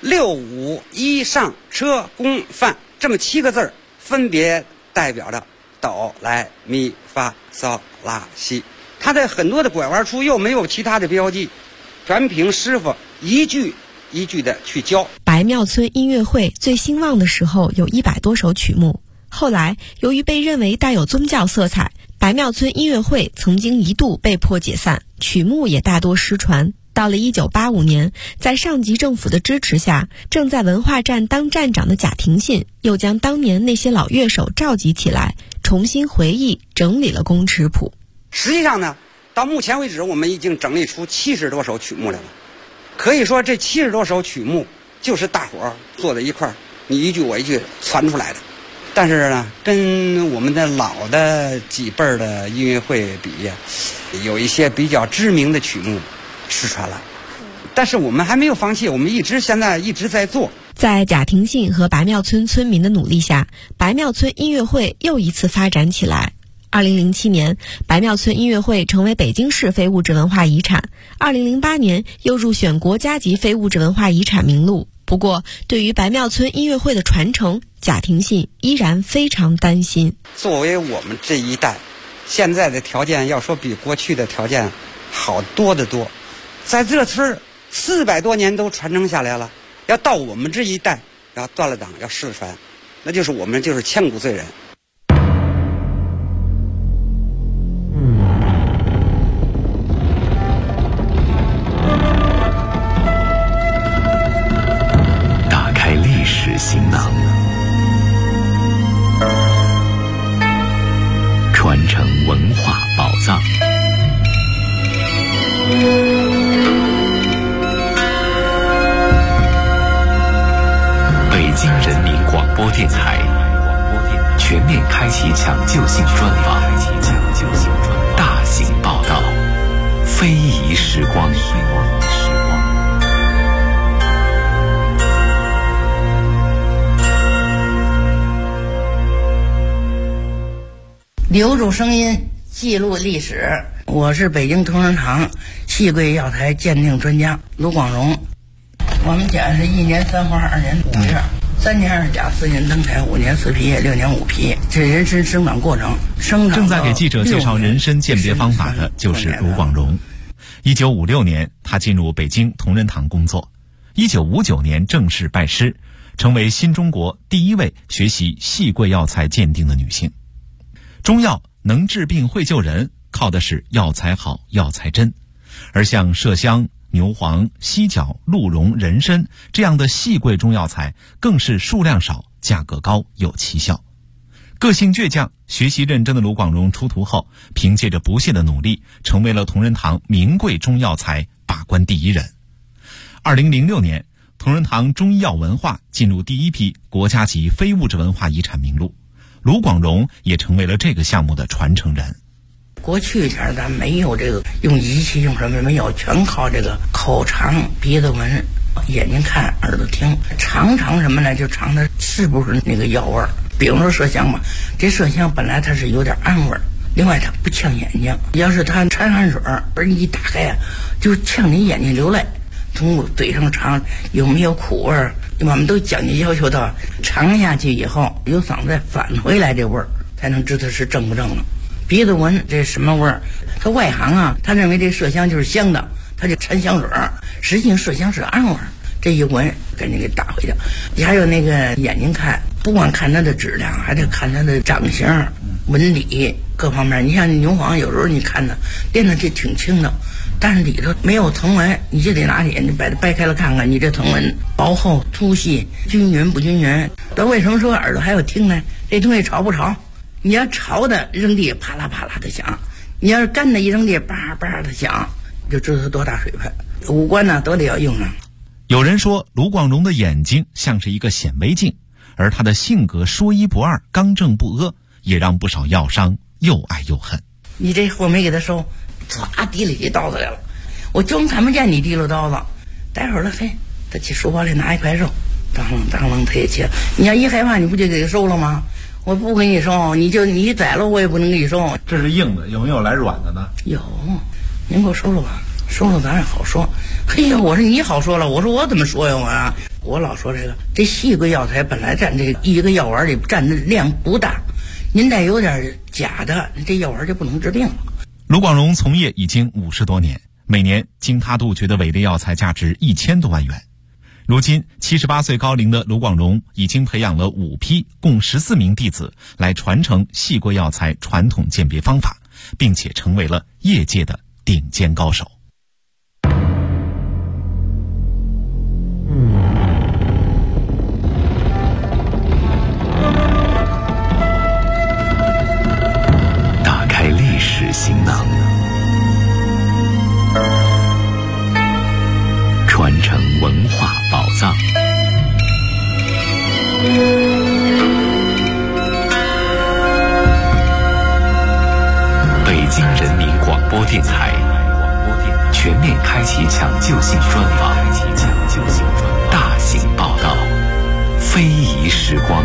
6、5、1上车宫范这么7个字儿，分别代表着哆来咪发嗦拉西。它的很多的拐弯处又没有其他的标记，全凭师傅一句一句的去教。 白庙村音乐会最兴旺的时候有100多首曲目，后来由于被认为带有宗教色彩，白庙村音乐会曾经一度被迫解散，曲目也大多失传。到了1985年，在上级政府的支持下，正在文化站当站长的贾廷信又将当年那些老乐手召集起来，重新回忆整理了宫尺谱。 实际上呢，到目前为止我们已经整理出70多首曲目来了。可以说这70多首曲目就是大伙儿坐在一块儿，你一句我一句传出来的。但是呢，跟我们的老的几辈儿的音乐会比，有一些比较知名的曲目失传了，但是我们还没有放弃，我们现在一直在做。 在贾廷信和白庙村村民的努力下，白庙村音乐会又一次发展起来。2007年，白庙村音乐会成为北京市非物质文化遗产。2008年又入选国家级非物质文化遗产名录。不过，对于白庙村音乐会的传承，贾廷信依然非常担心。 作为我们这一代，现在的条件要说比过去的条件好多得多。在这村400多年都传承下来了，要到我们这一代要断了档，要失传，那就是我们就是千古罪人。 打开历史行囊，传承文化宝藏。北京人民广播电台全面开启抢救性专访，大型报道，非遗时光。 留住声音，记录历史。我是北京同仁堂戏柜药材鉴定专家卢广荣。我们家是1年3花2年5月 3年2甲，4年登台，5年4批，6年5批，这人参生长过程。 正在给记者介绍人参鉴别方法的就是卢广荣。1956年，他进入北京同仁堂工作。1959年正式拜师，成为新中国第一位学习细桂药材鉴定的女性。中药能治病会救人，靠的是药材好、药材真。而像麝香、牛黄、犀角、鹿茸、人参这样的细桂中药材，更是数量少、价格高、有奇效。个性倔强、学习认真的卢广荣出徒后，凭借着不懈的努力，成为了同仁堂名贵中药材把关第一人。2006年，同仁堂中医药文化进入第一批国家级非物质文化遗产名录，卢广荣也成为了这个项目的传承人。 过去前咱没有这个用仪器用什么没有，全靠这个口尝、鼻子闻、眼睛看、耳朵听，尝什么呢？就尝它是不是那个药味儿。比如说麝香吧，这麝香本来它是有点暗味儿，另外它不呛眼睛。要是它掺汗水儿一打开呀，就呛你眼睛流泪。从嘴上尝有没有苦味儿，我们都讲究要求到尝下去以后，由嗓子再返回来这味儿，才能知道是正不正了。鼻子闻这什么味儿？他外行啊，他认为这麝香就是香的，他就掺香水儿，实际上麝香是暗味儿。这一闻，赶紧给打回去。还有那个眼睛看，不光看它的质量，还得看它的长相、纹理各方面。你像牛黄，有时候你看它练的就挺轻的，但是里头没有藤纹，你就得拿眼睛把它掰开了看看，你这藤纹薄厚、粗细、均匀不均匀。但为什么说耳朵还要听呢？这东西潮不潮？你要潮的扔地啪啦啪啦的响，你要是干的一扔地叭叭的响，就知道它多大水分。五官呢都得要用上。 有人说卢广荣的眼睛像是一个显微镜，而他的性格说一不二、刚正不阿，也让不少药商又爱又恨。 你这货没给他收，唰提了起刀子来了，我装看不见你提溜刀子。待会儿了，嘿，他去书包里拿一块肉，当啷当啷他也切。你要一害怕，你不就给他收了吗？我不给你收，你宰了我也不能给你收。 这是硬的，有没有来软的呢？ 有，您给我收了吧，收了咱也好说。嘿呀，我说你好说了，我说我怎么说呀我老说这细桂药材本来占这一个药丸里占的量不大，您再有点假的，这药丸就不能治病了。 卢广荣从业已经50多年，每年经他杜绝的伪劣药材价值1000多万元。如今78岁高龄的卢广荣已经培养了5批共14名弟子来传承细桂药材传统鉴别方法，并且成为了业界的顶尖高手。 打开历史行囊，传承文化宝藏。北京人民广播电台全面开启抢救性专访，大型报道，非遗时光。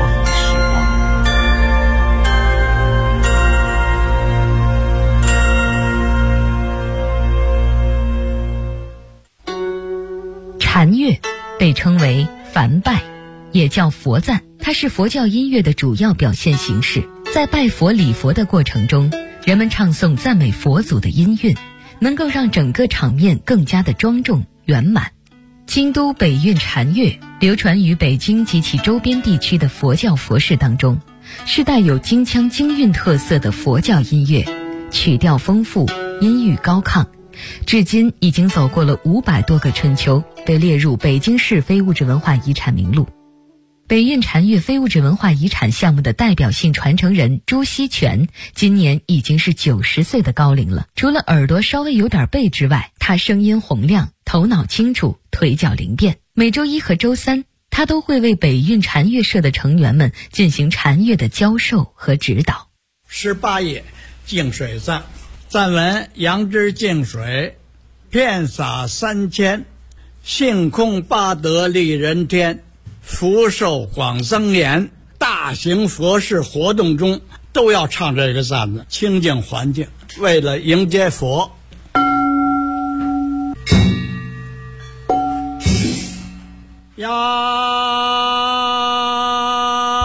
禅乐被称为梵拜，也叫佛赞，它是佛教音乐的主要表现形式。在拜佛礼佛的过程中，人们唱诵赞美佛祖的音韵，能够让整个场面更加的庄重圆满。京都北韵禅乐流传于北京及其周边地区的佛教佛事当中，是带有京腔京韵特色的佛教音乐，曲调丰富，音域高亢，至今已经走过了500多个春秋，被列入北京市非物质文化遗产名录。北韵禅乐非物质文化遗产项目的代表性传承人朱锡全今年已经是90岁的高龄了。除了耳朵稍微有点背之外，他声音洪亮，头脑清楚，腿脚灵便。每周1和周3，他都会为北韵禅乐社的成员们进行禅乐的教授和指导。 18页净水赞，赞文：杨枝净水，遍洒3千，性空八德利人天，福寿广增延。大型佛事活动中都要唱这个赞子，清净环境，为了迎接佛。呀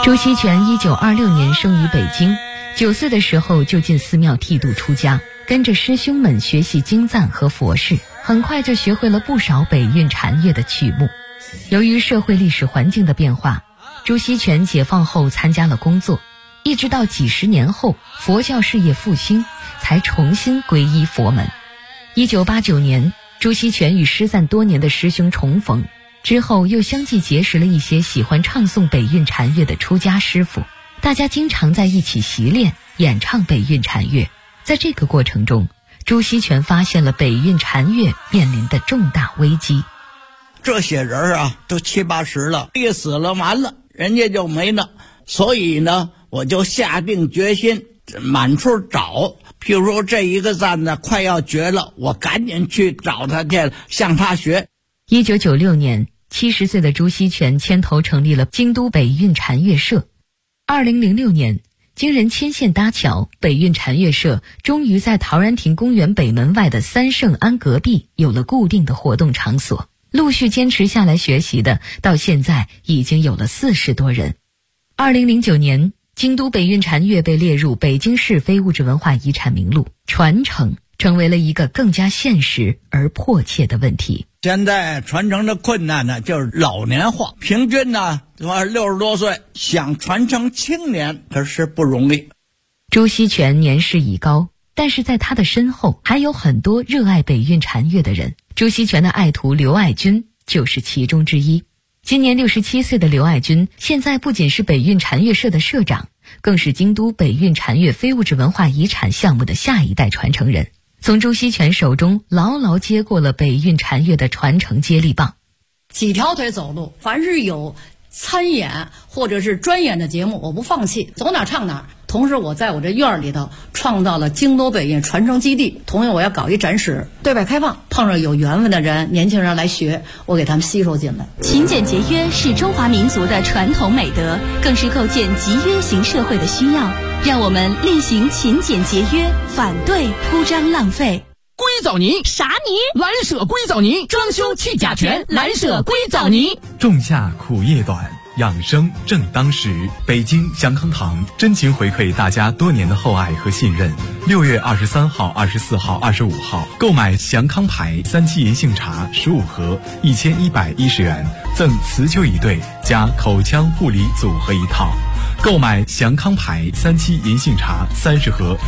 朱锡全1926年生于北京，9岁的时候就进寺庙剃度出家，跟着师兄们学习经赞和佛事，很快就学会了不少北韵禅乐的曲目。由于社会历史环境的变化，朱锡全解放后参加了工作，一直到几十年后佛教事业复兴，才重新皈依佛门。1989年，朱锡全与失散多年的师兄重逢，之后又相继结识了一些喜欢唱诵北韵禅乐的出家师傅，大家经常在一起习练演唱北韵禅乐。在这个过程中，朱锡全发现了北韵禅乐面临的重大危机。 这些人啊都70、80了，一死了完了人家就没了，所以呢我就下定决心满处找，譬如说这一个赞呢快要绝了，我赶紧去找他去向他学。 1996年，70岁的朱锡全牵头成立了京都北韵禅乐社。2006年，经人牵线搭桥，北韵禅乐社终于在陶然亭公园北门外的三圣庵隔壁有了固定的活动场所，陆续坚持下来学习的，到现在已经有了40多人。2009年，京都北韵禅乐被列入北京市非物质文化遗产名录，传承成为了一个更加现实而迫切的问题。 现在传承的困难呢，就是老年化，平均呢60多岁，想传承青年可是不容易。 朱锡全年事已高，但是在他的身后还有很多热爱北韵禅乐的人。朱锡全的爱徒刘爱军就是其中之一。今年67岁的刘爱军，现在不仅是北韵禅乐社的社长，更是京都北韵禅乐非物质文化遗产项目的下一代传承人，从朱锡全手中牢牢接过了北韵禅乐的传承接力棒。 几条腿走路，凡是有参演或者是专演的节目，我不放弃，走哪唱哪。同时我在我这院里头创造了京都北韵传承基地，同样我要搞一展示，对外开放，碰上有缘分的人，年轻人来学，我给他们吸收进来。 勤俭节约是中华民族的传统美德，更是构建集约型社会的需要。让我们厉行勤俭节约，反对铺张浪费。 硅藻泥啥泥？ 蓝舍硅藻泥，装修去甲醛，蓝舍硅藻泥。 仲夏苦夜短，养生正当时。北京祥康堂真情回馈大家多年的厚爱和信任。6月23号、24号、25号购买祥康牌3七银杏茶15盒，1110元，赠辞臼椅对加口腔护理组合一套。购买祥康牌3七银杏茶30盒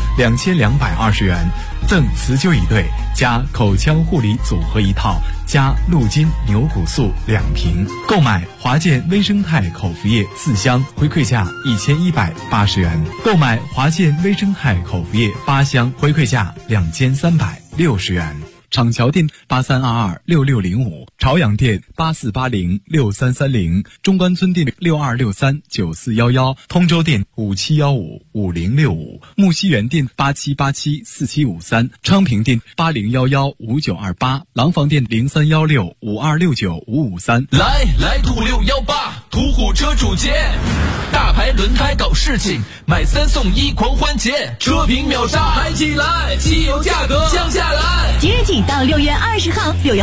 ，2220元，赠辞臼椅对加口腔护理组合一套，加鹿筋牛骨素2瓶。购买华健微生态口服液4箱，回馈价1180元。购买华健微生态口服液8箱，回馈价2360元。厂桥店83226605，朝阳店84806330，中关村店62639411，通州店57155065，木樨园店87874753，昌平店80115928，廊坊店031652695553。 来途618，途虎车主节，大牌轮胎搞事情，买3送1狂欢节，车评秒杀，买起来，汽油价格降下来。 即日起到6月20号，6